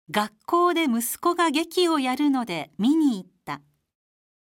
学校で息子が劇をやるので見に行っ